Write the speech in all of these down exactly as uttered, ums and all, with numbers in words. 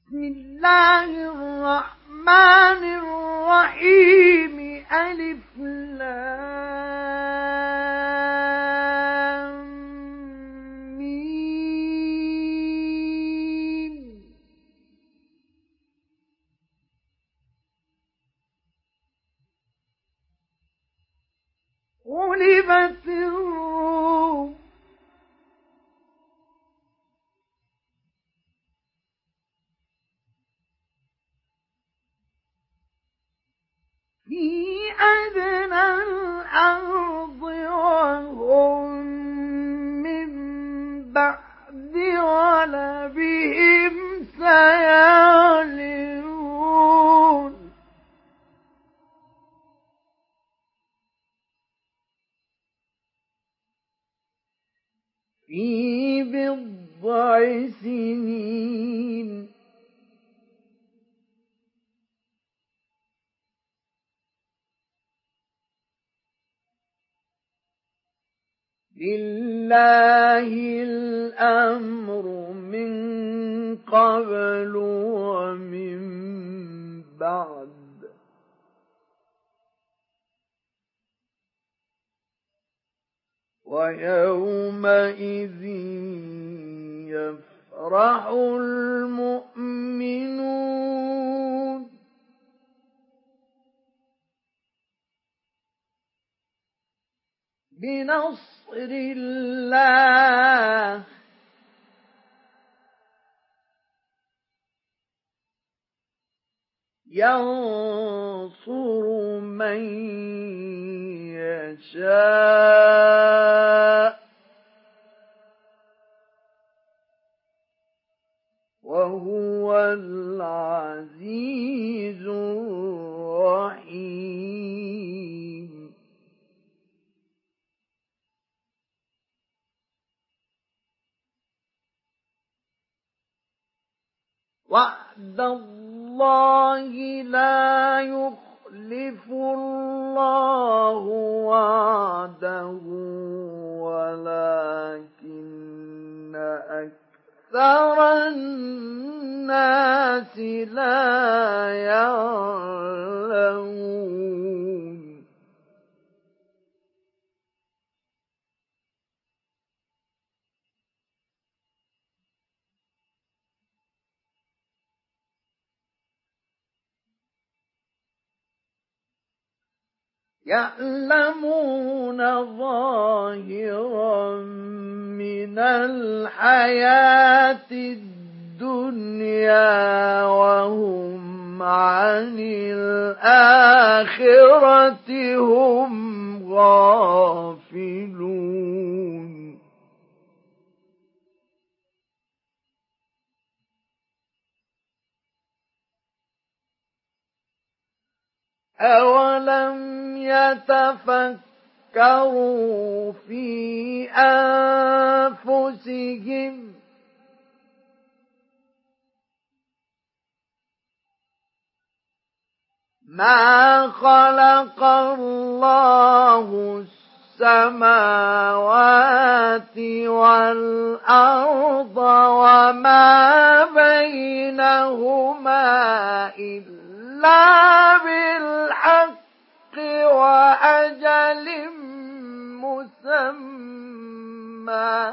بسم الله الرحمن الرحيم ألف لام ميم غلبت الروم في أدنى الأرض وهم من بعد غلبهم سيغلبون في بضع سنين لله الأمر من قبل ومن بعد ويومئذ يفرح المؤمنون بنصر الله ينصر من يشاء وهو العزيز الرحيم وعد الله لا يخلف الله وعده ولكن أكثر الناس لا يعلمون يعلمون ظاهرا من الحياة الدنيا وهم عن الآخرة هم غافلون أولم يتفكروا في أنفسهم ما خلق الله السماوات والأرض وما بينهما إلا بالحق وأجل مسمى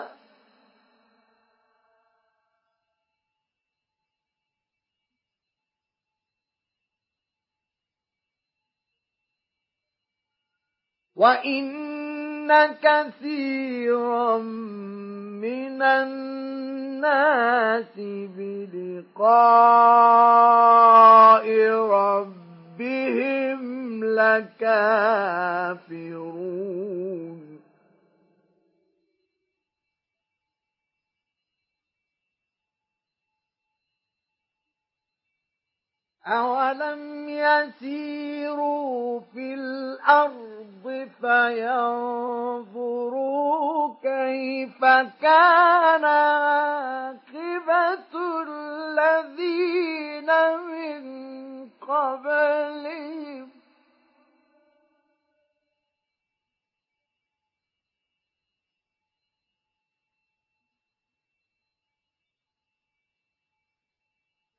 وَإِنَّ كَثِيرًا مِنَ النَّاسِ بِلِقَاءِ رَبِّهِمْ لَكَافِرُونَ أَوَلَمْ يَسِيرُوا فِي الْأَرْضِ فَيَنظُرُوا كَيْفَ كَانَ عَاقِبَةُ الَّذِينَ مِن قَبْلِهِمْ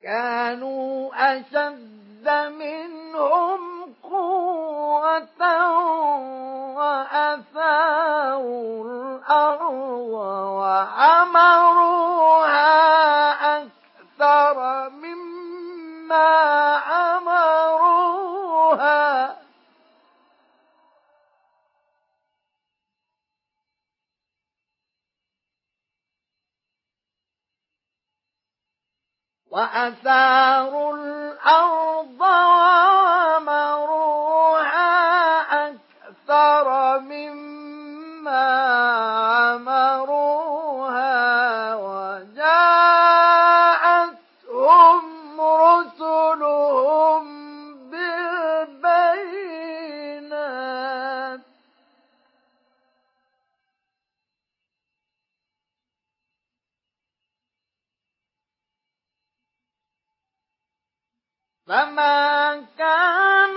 كانوا أشد منهم قوة وأثاروا الأرض وعمروها أكثر مما عمروها وأثاروا الأرض وعمروها أكثر مما عمروها وجاءتهم رسلهم بالبينات فما كان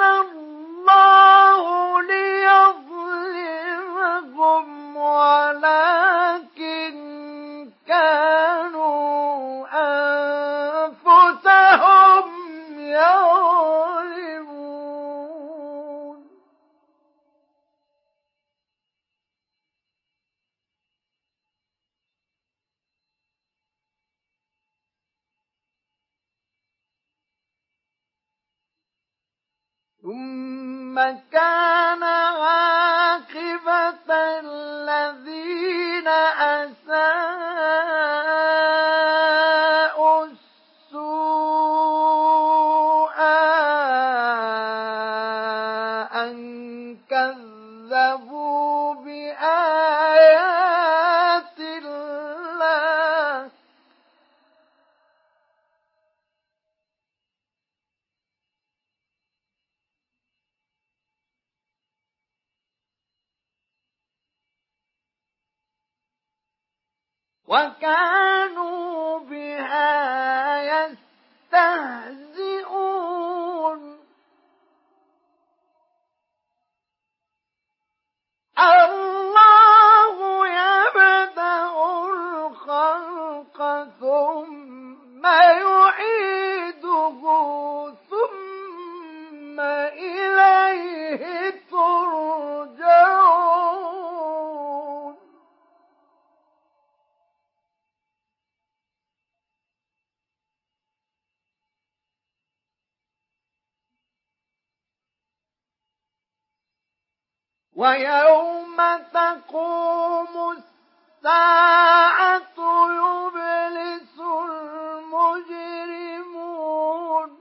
الله ليظلمهم ولكن كانوا أنفسهم يظلمون ثم كان عاقبة الذين أساءوا السوء أن كذبوا بآيات الله وكانوا بها يستهزئون الله يبدأ الخلق ثم يعيده ثم إليه ترجعون ويوم تقوم الساعة يبلس المجرمون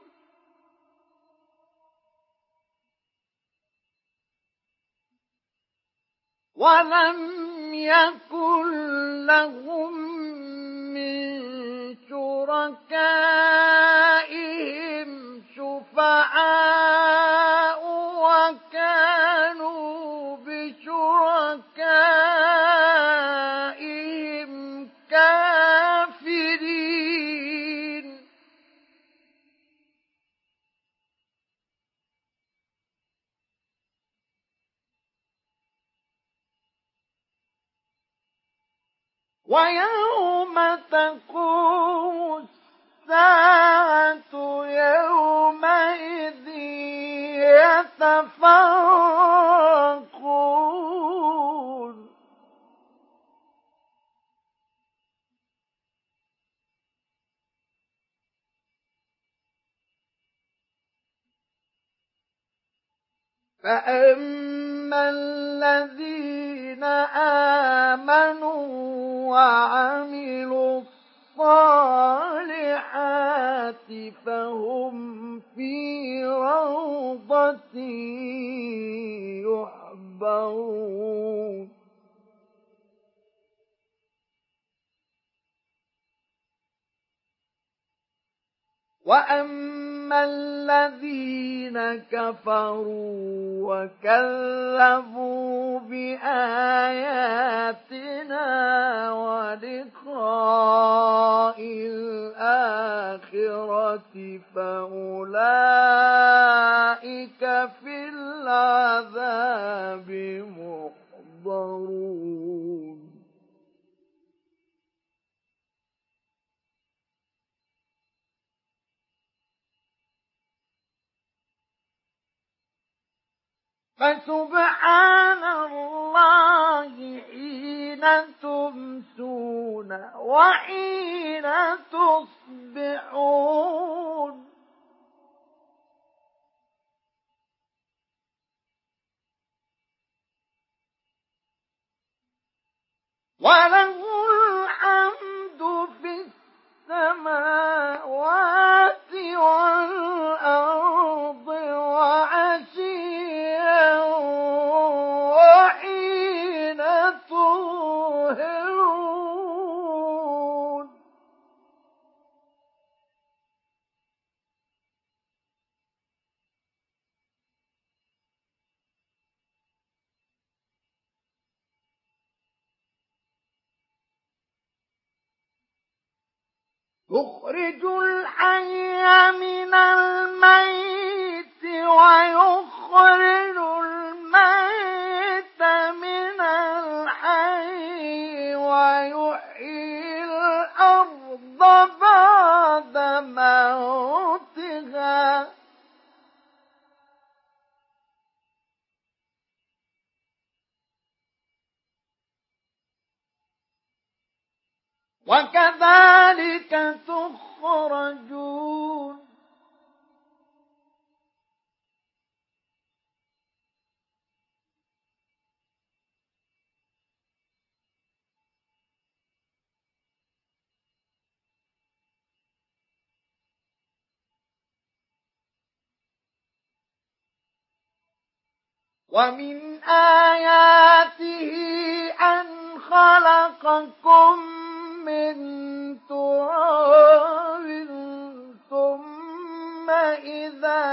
ولم يكن لهم من شركائهم شفعاء وكانوا بشركائهم كافرين ويوم تقوم الساعة يومئذ يتفرقون فأما الذين آمنوا وعملوا الصالحات فهم في روضة يحبرون وأما الذين كفروا وكذبوا بآياتنا ولقاء الآخرة فأولئك في العذاب محضرون فسبحان الله حين تمسون وحين تصبحون وله الحمد في السماوات والأرض وعشيا وحين تظهرون يخرج الحي من الميت ويخرج الميت من الحي ويحيي الأرض بعد موتها وكذلك تخرجون ومن آياته أن خلقكم من تراب ثم إذا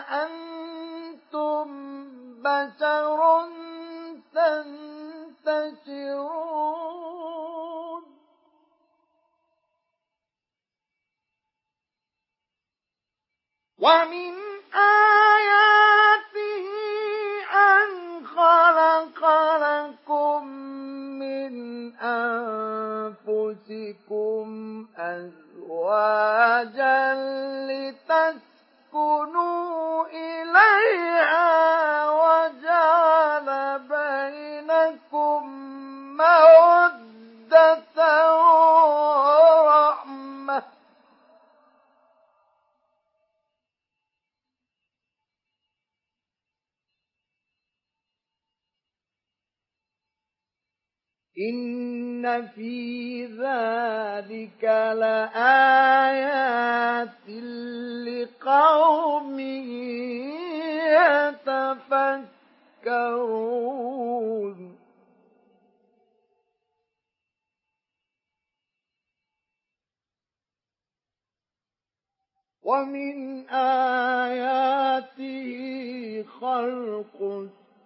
أنتم بشر تنتشرون ومن آياته أن خلق لكم من أنفسكم أزواجا لتسكنوا إليها وجعل بينكم مودة ورحمة إن في ذلك لآيات لقوم يتفكرون ومن آياته خلق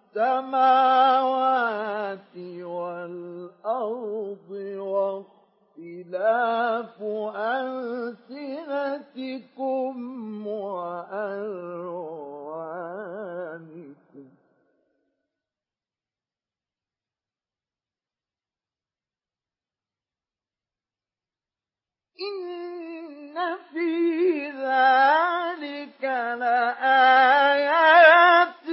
السماوات والأرض واختلاف ألسنتكم وألوانكم إن في ذلك لآيات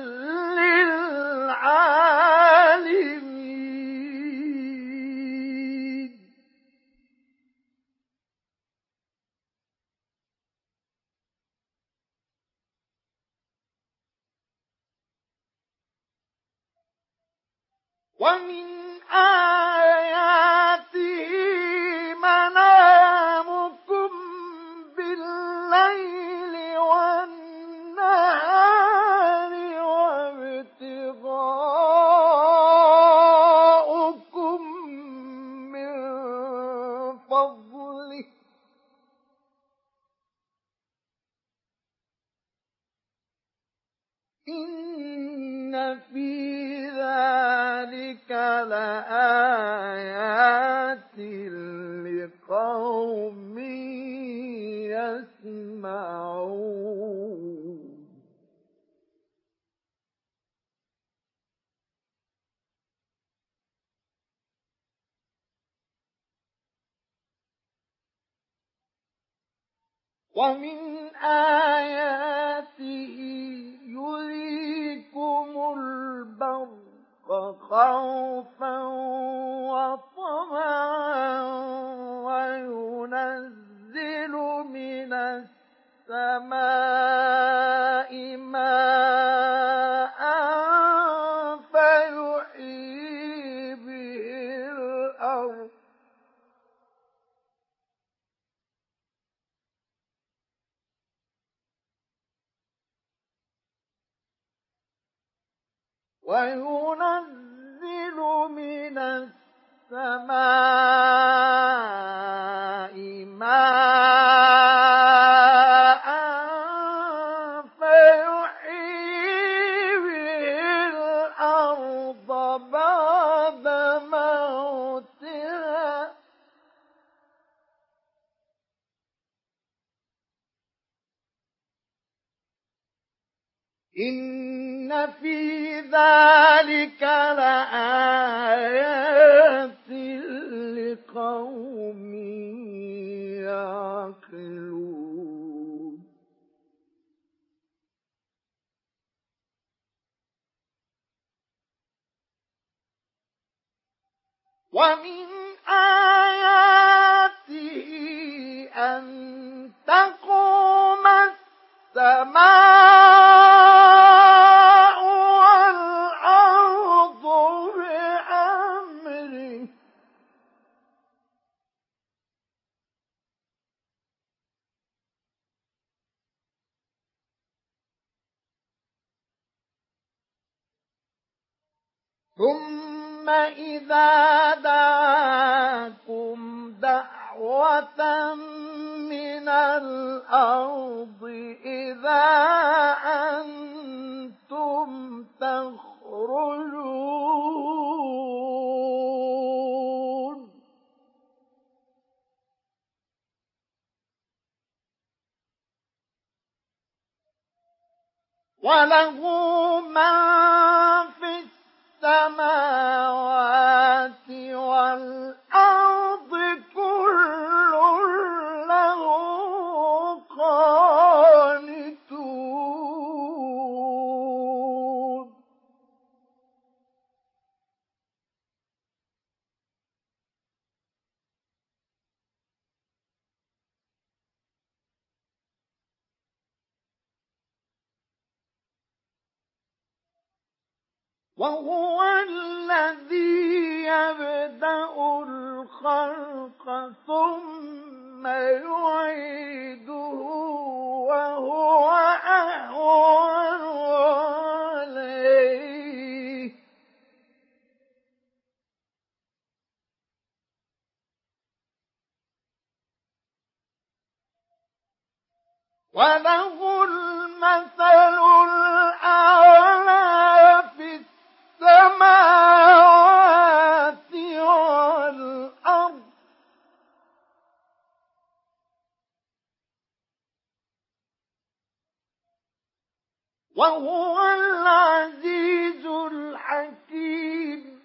للعالمين ومن آياته منامكم بالليل والنهار وابتغاؤكم من فضله إن في ذلك لآيات لقوم يسمعون ومن آياته يريكم خوفا وطمعا وينزل من السماء ماء فيحيي به الأرض وينزل من السماء ماء فيحيي به الأرض بعد موتها إن في ذلك لآيات لقوم يعقلون ومن آياته أن تقوم السماء والأرض بأمره ثم إذا دعاكم دعوة من الأرض إذا أنتم تخرجون وله من في السماوات والأرض كل له قانتون وهو الذي يبدأ الخلق ثم يعيده وهو أهون عليه وله المثل الأعلى في السماوات والأرض وهو العزيز الحكيم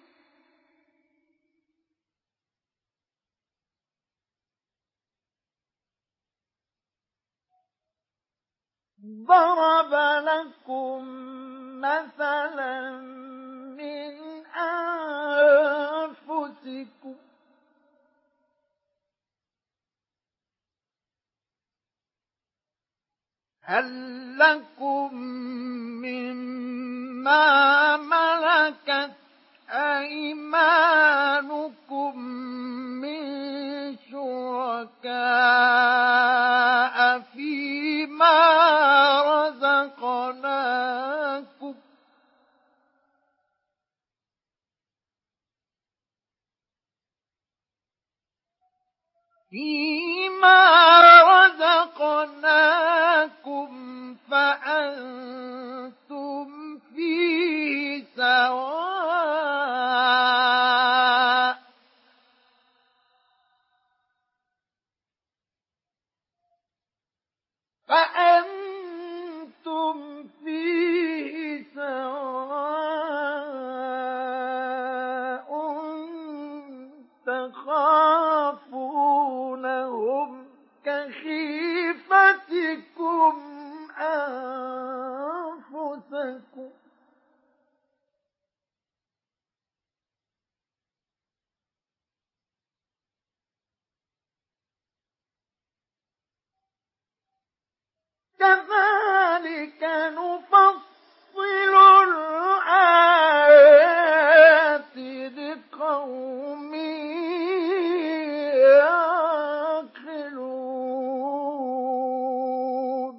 ضرب لكم مثلا من أنفسكم هل لكم مما ملكت أيمانكم من شركاء فيما رزقناكم فيما رزقناكم فأنتم فيه سواء فأنتم فيه سواء تخافونهم كخيفتكم أنفسكم كذلك نفصل الآيات لقوم يعقلون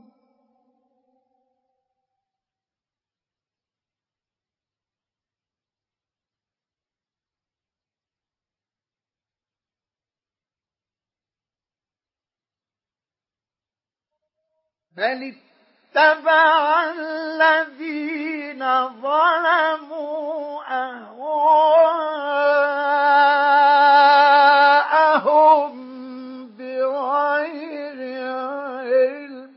بل اتبع الذين ظلموا أهواءهم بغير علم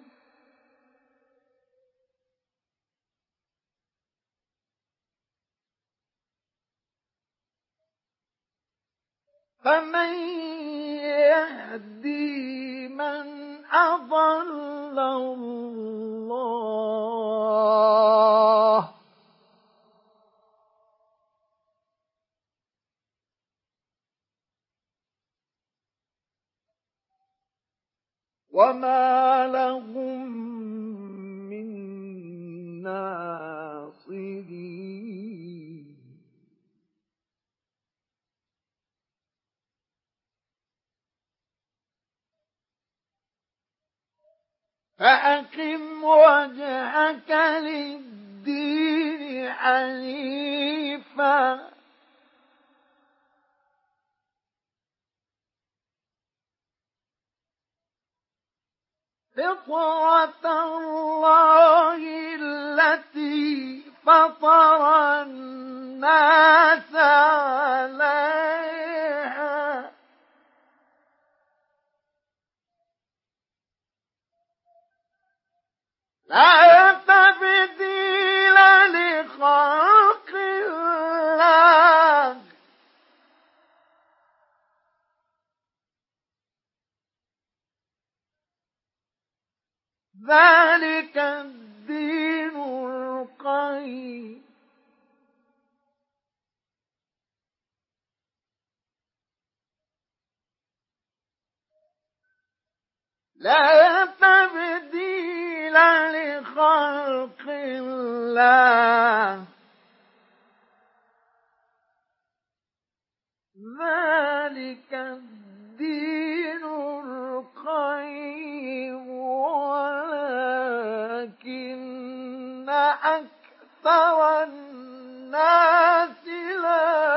فمن يهدي من أضل الله وما لهم من ناصرين فأقم وجهك للدين حنيفا فطرة الله التي فطر الناس عليها لا تبديل لخلق الله ذلك الدين القيم لا تبديل لخلق الله ذلك الدين القيم ولكن أكثر الناس لا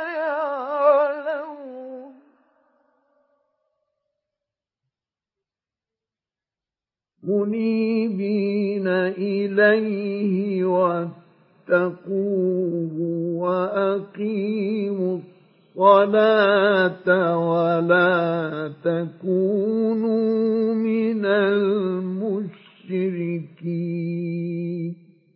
يعلمون منيبين إليه واتقوه وأقيموا الصلاة ولا تكونوا من المشركين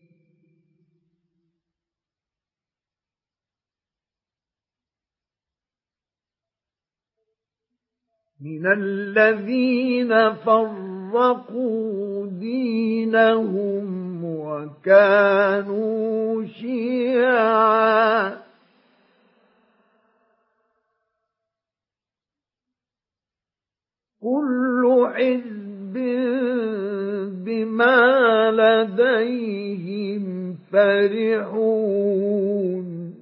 من الذين فرقوا دينهم وكانوا شيعا كل حزب بما لديهم فرحون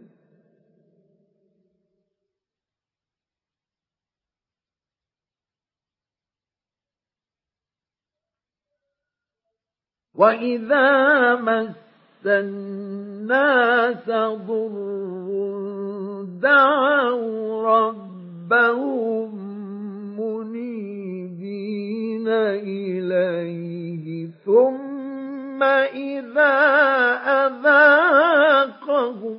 وإذا مس الناس ضر دعوا ربهم منيبين إليه ثم إذا أذاقهم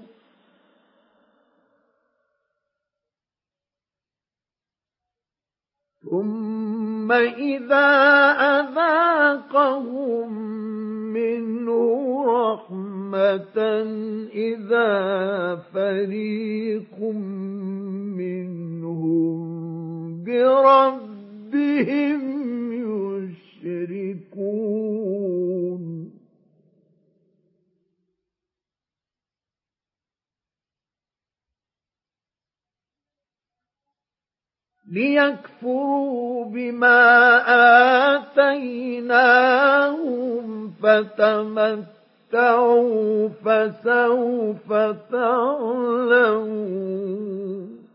ثم إذا أذاقهم منه رحمة إذا فريق منهم بربهم يشركون ليكفروا بما آتيناهم فتمتعوا فسوف تعلمون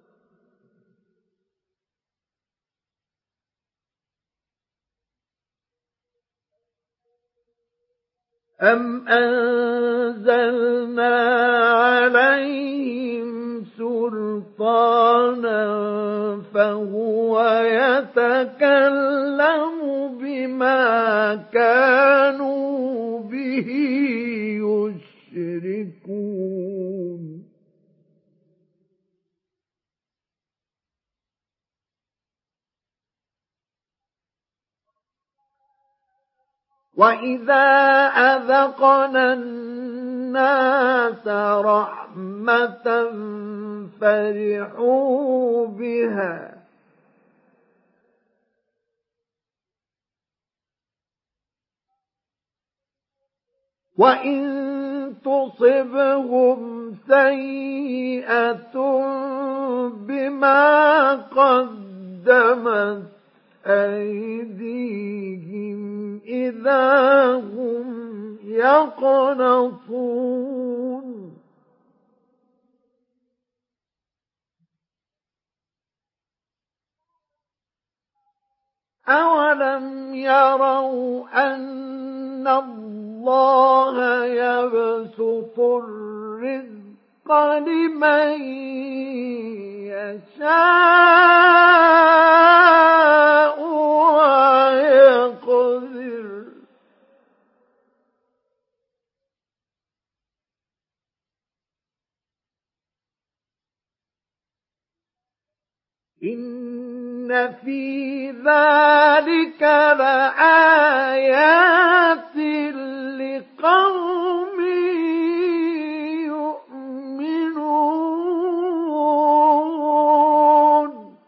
أم أنزلنا عليهم سلطانا فهو يتكلم بما كانوا به يشركون وَإِذَا أَذَقْنَا النَّاسَ رَحْمَةً فَرِحُوا بِهَا وَإِن تُصِبْهُمْ سَيِّئَةٌ بِمَا قَدَّمَتْ أَيْدِيهِمْ إِذَا هُمْ يَقْنَطُونَ أَوَلَمْ يَرَوْا أَنَّ اللَّهَ يَبْسُطُ الرِّزْقَ لِمَن يَشَاءُ وَيَقْدِرُ إِنَّ في ذَلِكَ لَآيَاتٍ لِقَوْمٍ يُؤْمِنُونَ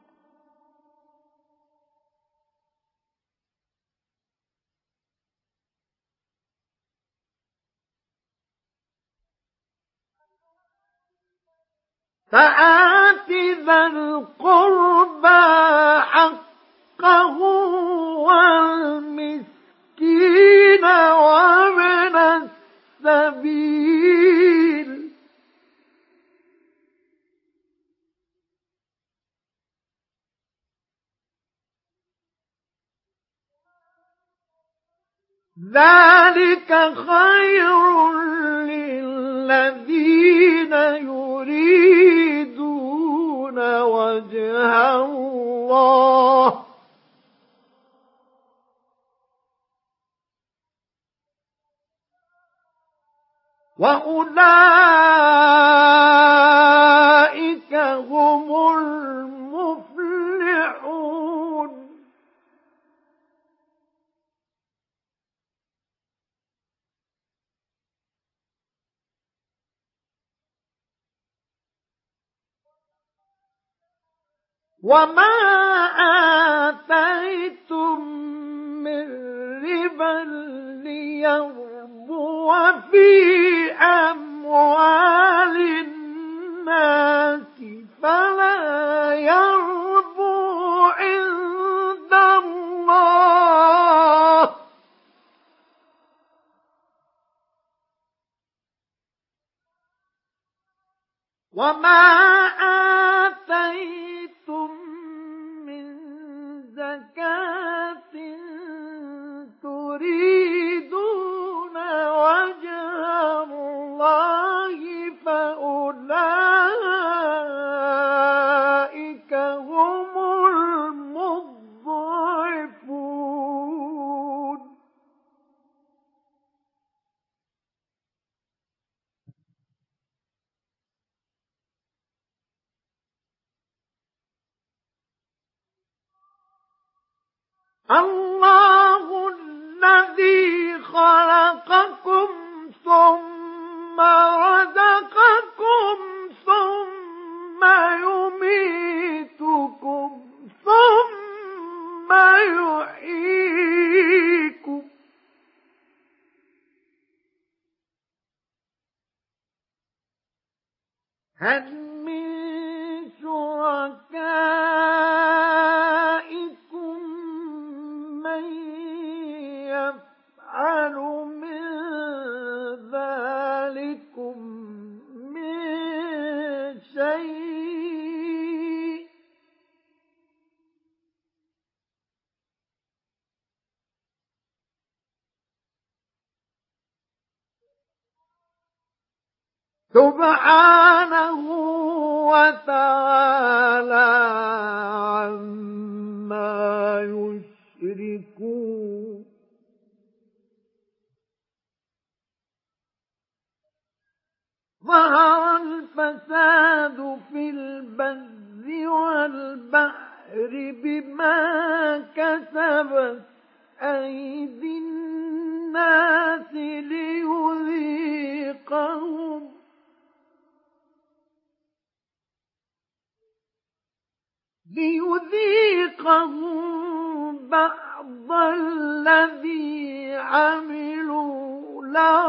فآت ذا القربى حقه والمسكين وابن السبيل ذلك خير للذين يريدون وجه الله وأولئك هم المفلحون وما آتيتم من ربا ليربو في أموال الناس فلا يربو عند الله وما آتيتم من زكاة تريدون وجه الله فأولئك هم المضعفون الله الذي خلقكم ثم رزقكم ثم يميتكم ثم يحييكم هل من شركائكم من يفعل يفعل من ذلكم من شيء سبحانه وتعالى عما يشركون. ظهر الفساد في البر والبحر بما كسبت أيدي الناس ليذيقهم ليذيقهم بعض الذي عملوا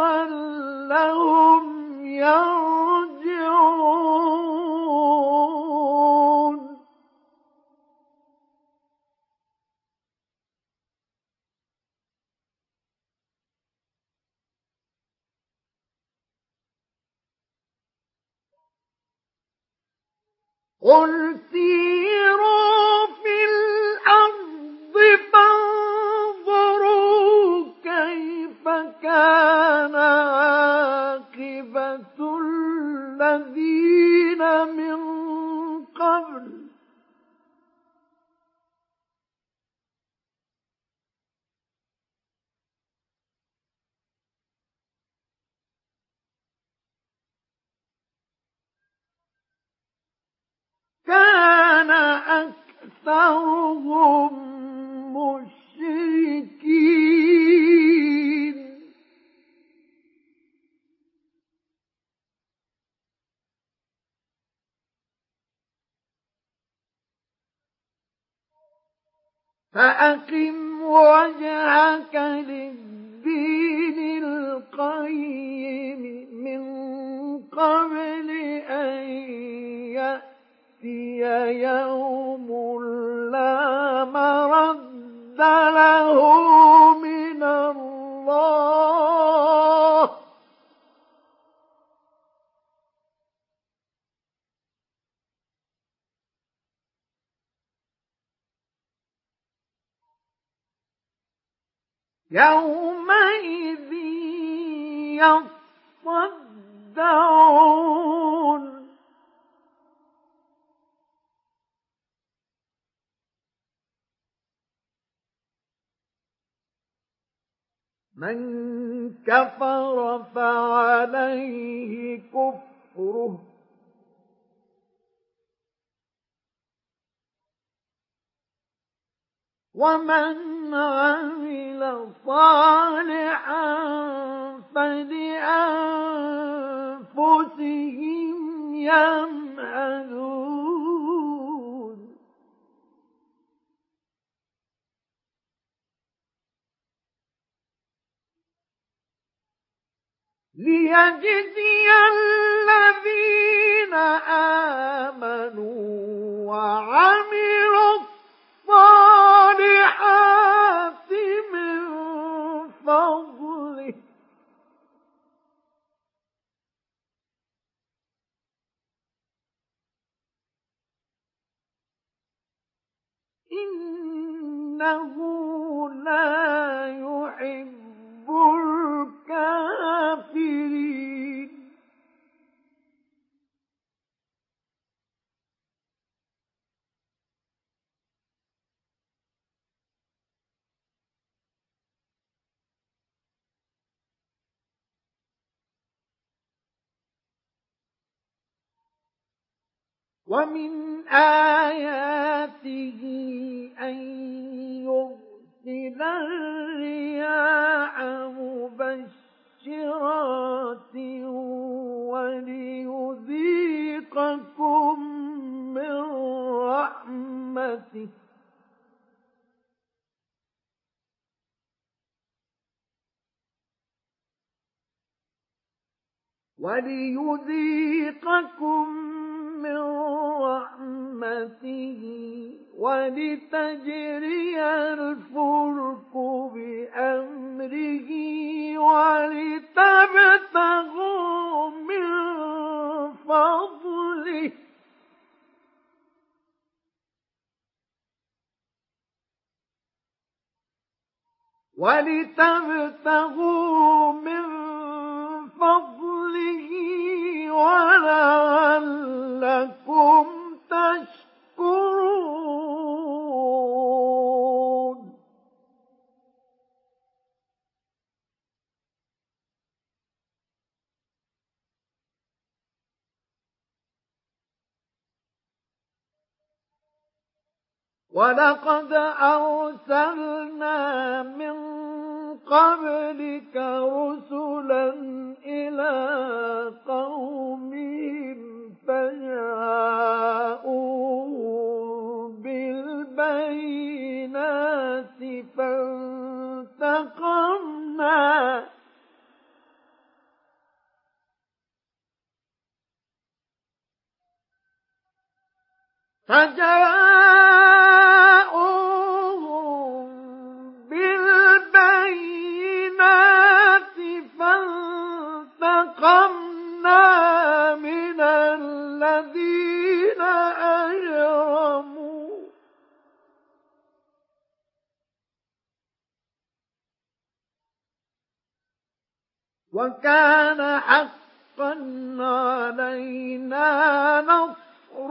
لعلهم يرجعون. قل سيروا في الأرض فانظروا كيف كان عاقبة الذين من قبل كان أكثرهم مشركين فأقم وجهك للدين القيم من قبل أن يأتي يوم لا مرد له من الله يومئذ يصدعون من كفر فعليه كفره ومن عمل صالحا فلأنفسهم يمهدون. ليجزي الذين آمنوا وعملوا الصالحات من فضله إنه لا يحب الكافرين. ومن آياته أن يرسل الرياح مبشرات وليذيقكم من رحمته وليذيقكم من رحمته ولتجري الفلك بأمره ولتبتغوا من فضله ولعلكم تشكرون ولقد أرسلنا من قبلك رسلا إلى قومهم فجاءوهم بالبينات فانتقمنا فجاءوهم بالبينات فانتقمنا من الذين أجرموا وكان حقا علينا نصر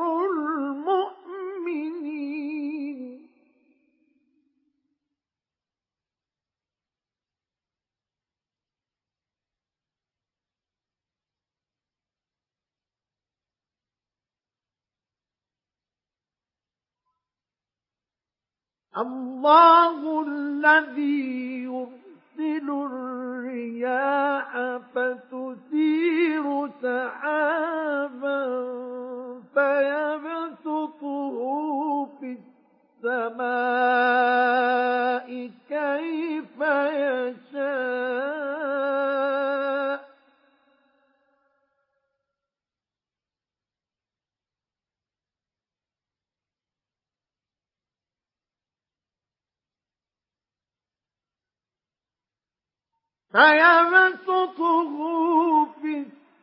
المؤمنين الله الذي يرسل الرياح فتثير سحابا فيبسطه في السماء كيف يشاء فيبسطه في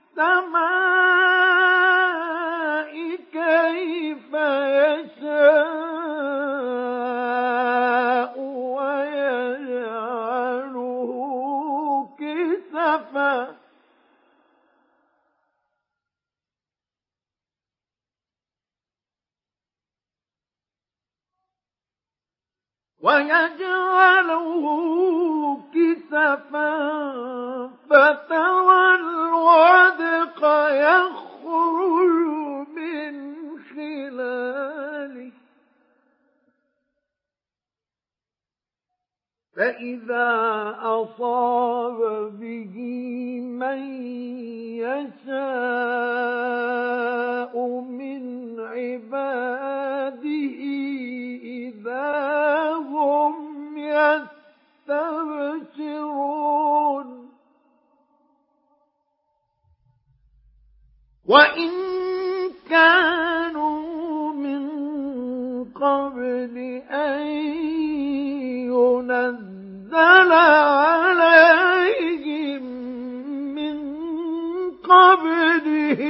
السماء كيف يشاء ويجعله كسفا ويجعله كسفا فترى الودق يخرج من خلاله فإذا أصاب به من يشاء من عباده إذا هم يستبشرون وإن كانوا من قبل أن ينزل عليهم من قبله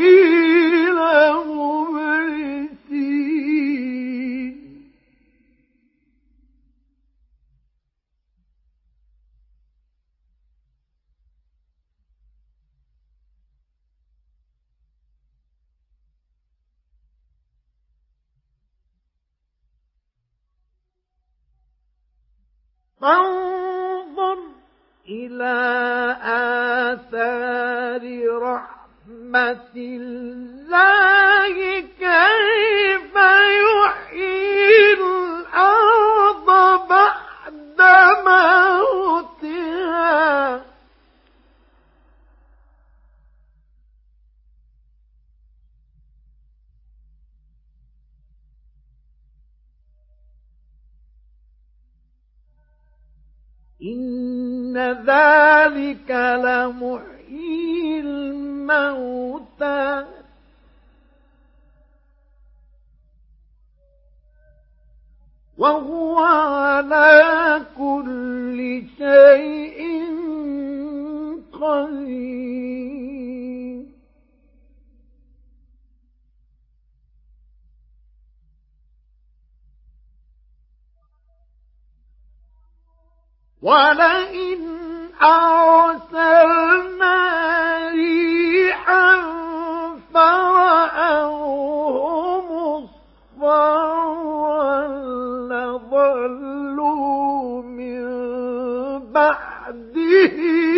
لمبلسين فانظر إلى آثار رحمة الله كيف يحيي الأرض بعد موتها إن ذلك لمحيي الموتى وهو على كل شيء قدير ولئن أرسلنا ريحا فرأوه مصفرا لظلوا من بعده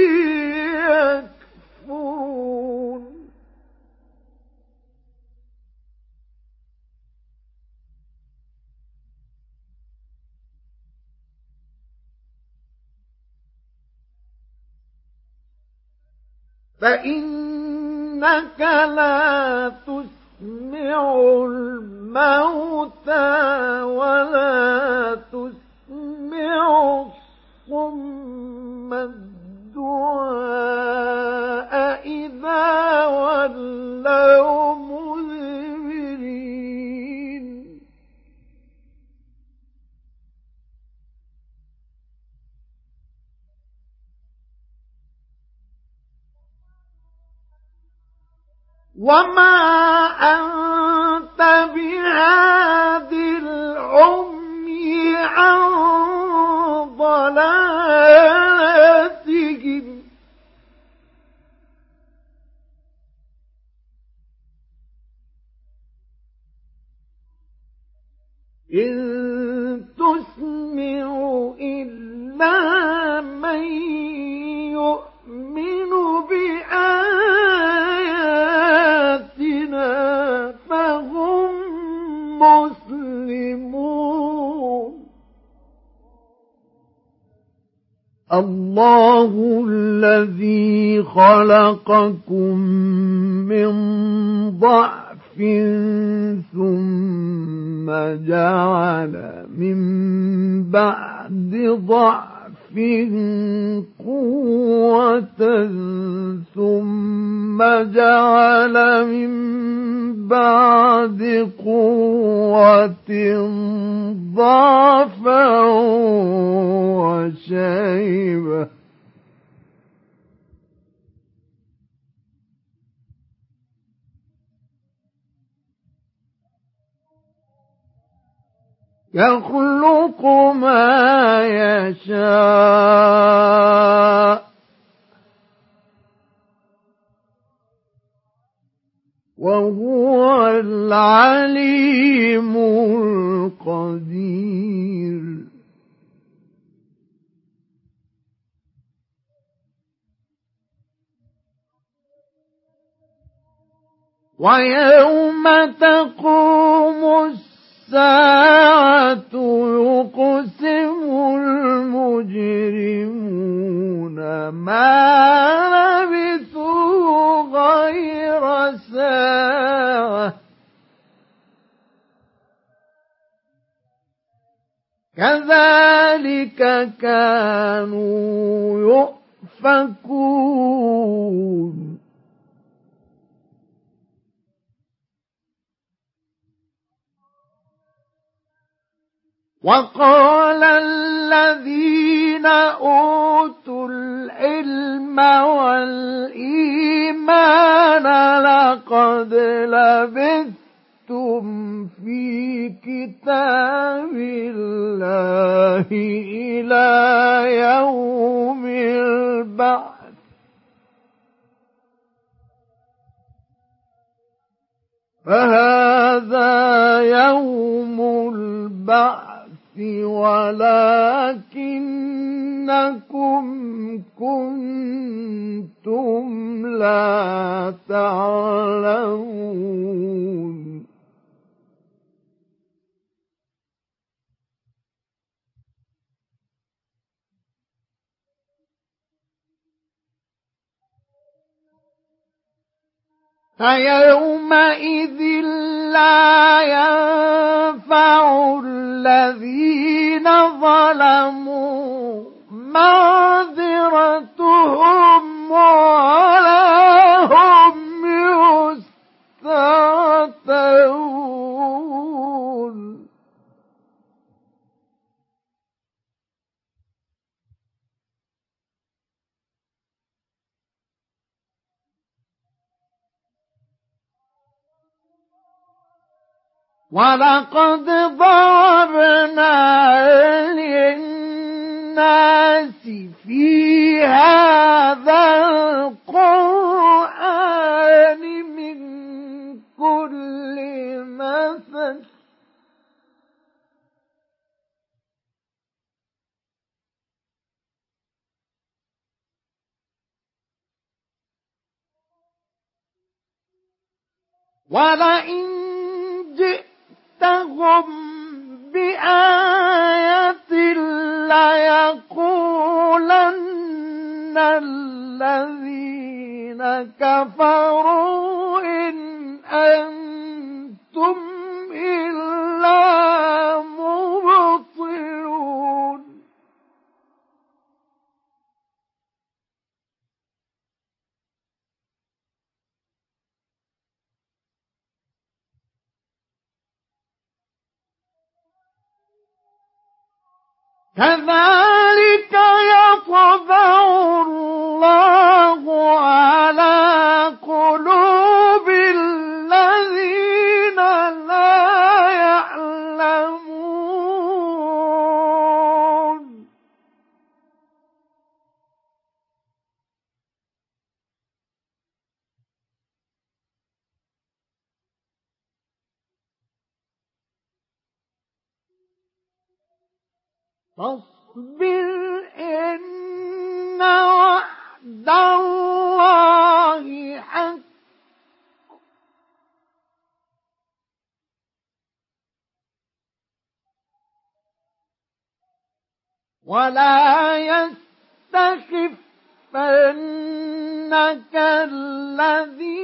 يكفرون فإنك لا تسمع الموتى ولا تسمع الصم الدعاء إذا ولوا مدبرين وما أنت بهاد العمي عن ضلالتهم إن تسمع إلا من يؤمن بآياتنا فهم مسلمون الله الذي خلقكم من ضعف ثم جعل من بعد ضعف قوة ثم جعل من بعد قوة ضعفا وشيبة يخلق ما يشاء وهو العليم القدير ويوم تقوم الساعة الساعة يقسم المجرمون ما لبثوا غير ساعة كذلك كانوا يؤفكون وقال الذين أوتوا العلم والإيمان لقد لبثتم في كتاب الله إلى يوم البعث فهذا يوم البعث ولكنكم كنتم لا تعلمون فيومئذ لا ينفع الذين ظلموا معذرتهم ولا هم يستعتبون ولقد ضربنا للناس الناس في هذا القرآن من كل مثل ولئن جئتهم بآية ليقولن الذين كفروا إن أنتم إلا مبطلون كذلك يطبع الله على قلوب الذين لا يعلمون فاصبر إن وعد الله حق ولا يستخفنك الذين